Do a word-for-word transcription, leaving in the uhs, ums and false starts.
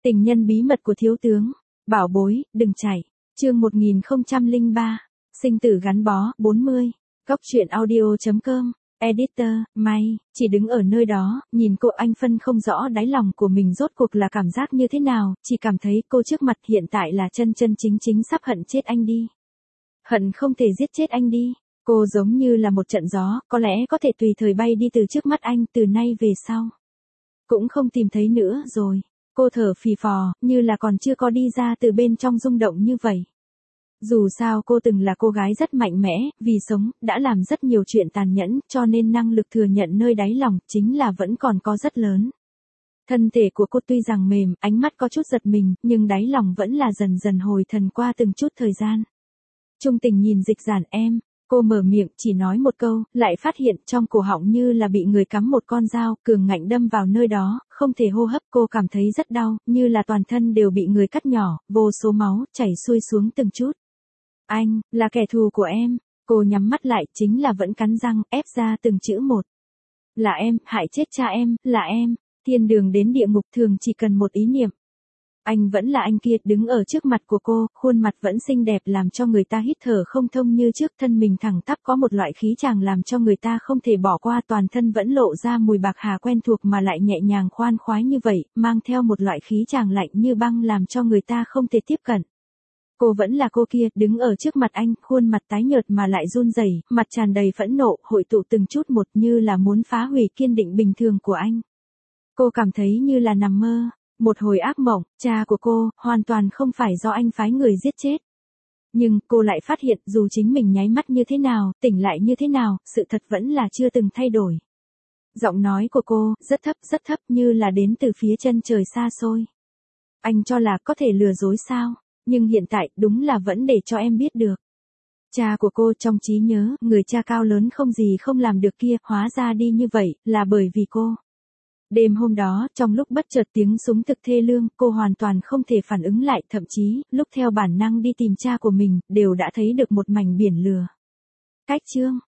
Tình nhân bí mật của thiếu tướng. Bảo bối, đừng chạy. Chương một nghìn không trăm lẻ ba. Sinh tử gắn bó, bốn mươi. Góc truyện audio chấm com. Editor, May, chỉ đứng ở nơi đó, nhìn cô, anh phân không rõ đáy lòng của mình rốt cuộc là cảm giác như thế nào, chỉ cảm thấy cô trước mặt hiện tại là chân chân chính chính sắp hận chết anh đi. Hận không thể giết chết anh đi. Cô giống như là một trận gió, có lẽ có thể tùy thời bay đi từ trước mắt anh, từ nay về sau. Cũng không tìm thấy nữa rồi. Cô thở phì phò, như là còn chưa có đi ra từ bên trong rung động như vậy. Dù sao cô từng là cô gái rất mạnh mẽ, vì sống, đã làm rất nhiều chuyện tàn nhẫn, cho nên năng lực thừa nhận nơi đáy lòng, chính là vẫn còn có rất lớn. Thân thể của cô tuy rằng mềm, ánh mắt có chút giật mình, nhưng đáy lòng vẫn là dần dần hồi thần qua từng chút thời gian. Trung tình nhìn Dịch Giản em, cô mở miệng, chỉ nói một câu, lại phát hiện trong cổ họng như là bị người cắm một con dao, cường ngạnh đâm vào nơi đó, không thể hô hấp, cô cảm thấy rất đau, như là toàn thân đều bị người cắt nhỏ, vô số máu, chảy xuôi xuống từng chút. Anh, là kẻ thù của em, cô nhắm mắt lại, chính là vẫn cắn răng, ép ra từng chữ một. Là em, hại chết cha em, là em, thiên đường đến địa ngục thường chỉ cần một ý niệm. Anh vẫn là anh kia, đứng ở trước mặt của cô, khuôn mặt vẫn xinh đẹp làm cho người ta hít thở không thông như trước, thân mình thẳng tắp có một loại khí chàng làm cho người ta không thể bỏ qua, toàn thân vẫn lộ ra mùi bạc hà quen thuộc mà lại nhẹ nhàng khoan khoái như vậy, mang theo một loại khí chàng lạnh như băng làm cho người ta không thể tiếp cận. Cô vẫn là cô kia, đứng ở trước mặt anh, khuôn mặt tái nhợt mà lại run rẩy, mặt tràn đầy phẫn nộ, hội tụ từng chút một như là muốn phá hủy kiên định bình thường của anh. Cô cảm thấy như là nằm mơ. Một hồi ác mộng, cha của cô, hoàn toàn không phải do anh phái người giết chết. Nhưng, cô lại phát hiện, dù chính mình nháy mắt như thế nào, tỉnh lại như thế nào, sự thật vẫn là chưa từng thay đổi. Giọng nói của cô, rất thấp rất thấp như là đến từ phía chân trời xa xôi. Anh cho là có thể lừa dối sao, nhưng hiện tại, đúng là vẫn để cho em biết được. Cha của cô trong trí nhớ, người cha cao lớn không gì không làm được kia, hóa ra đi như vậy, là bởi vì cô. Đêm hôm đó, trong lúc bất chợt tiếng súng thực thê lương, cô hoàn toàn không thể phản ứng lại, thậm chí, lúc theo bản năng đi tìm cha của mình, đều đã thấy được một mảnh biển lửa. Cách chương.